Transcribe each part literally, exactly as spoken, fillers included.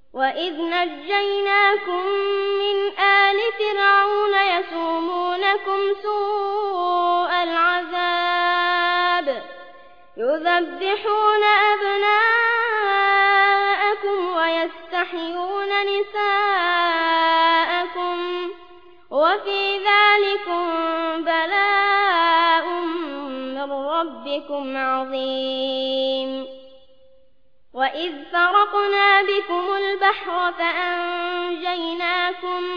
وإذ نجيناكم من آل فرعون يسومونكم سوء العذاب يذبحون أبناءكم ويستحيون نساءكم وفي ذلكم بلاء من ربكم عظيم. وإذ فرقنا بكم البحر فأنجيناكم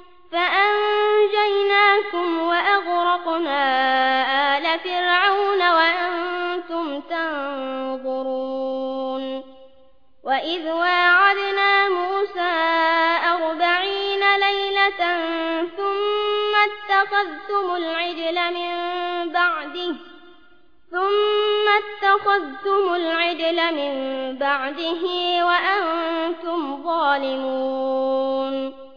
فأنجيناكم وأغرقنا آل فرعون وأنتم تنظرون. وإذ واعدنا موسى أربعين ليلة ثم اتخذتم العجل من بعده ثم اتخذتم العجل من بعده وأنتم ظالمون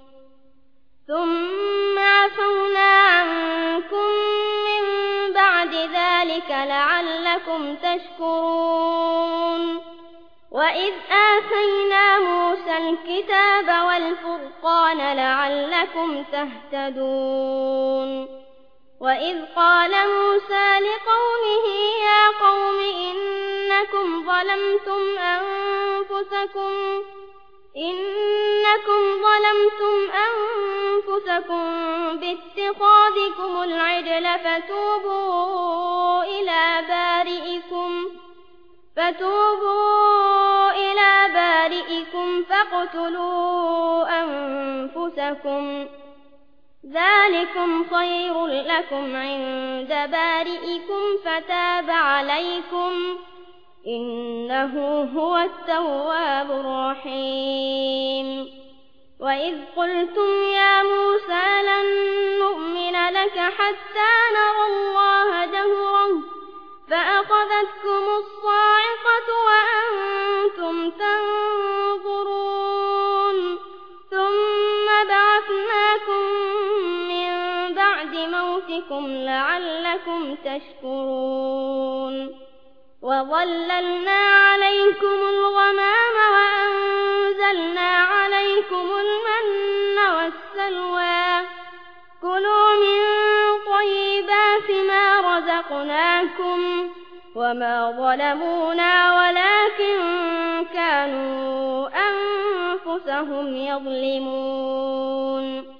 ثم عفونا عنكم من بعد ذلك لعلكم تشكرون. وإذ آتينا موسى الكتاب والفرقان لعلكم تهتدون. وإذ قال موسى لقومه يا قوم إنكم ظلمتم أنفسكم إنكم ظلمتم أنفسكم باتخاذكم العجل فتوبوا إلى بارئكم فتوبوا إلى بارئكم فاقتلوا أنفسكم ذلكم خير لكم عند بارئكم فتاب عليكم إنه هو التواب الرحيم. وإذ قلتم يا موسى لن نؤمن لك حتى نرى الله جهرة فأخذتكم الصاعقة وأنتم تنظرون ثم بعثناكم من بعد موتكم لعلكم تشكرون. وظللنا عليكم الغمام وأنزلنا عليكم المن والسلوى كلوا من طيبات ما رزقناكم وما ظلمونا ولكن كانوا أنفسهم يظلمون.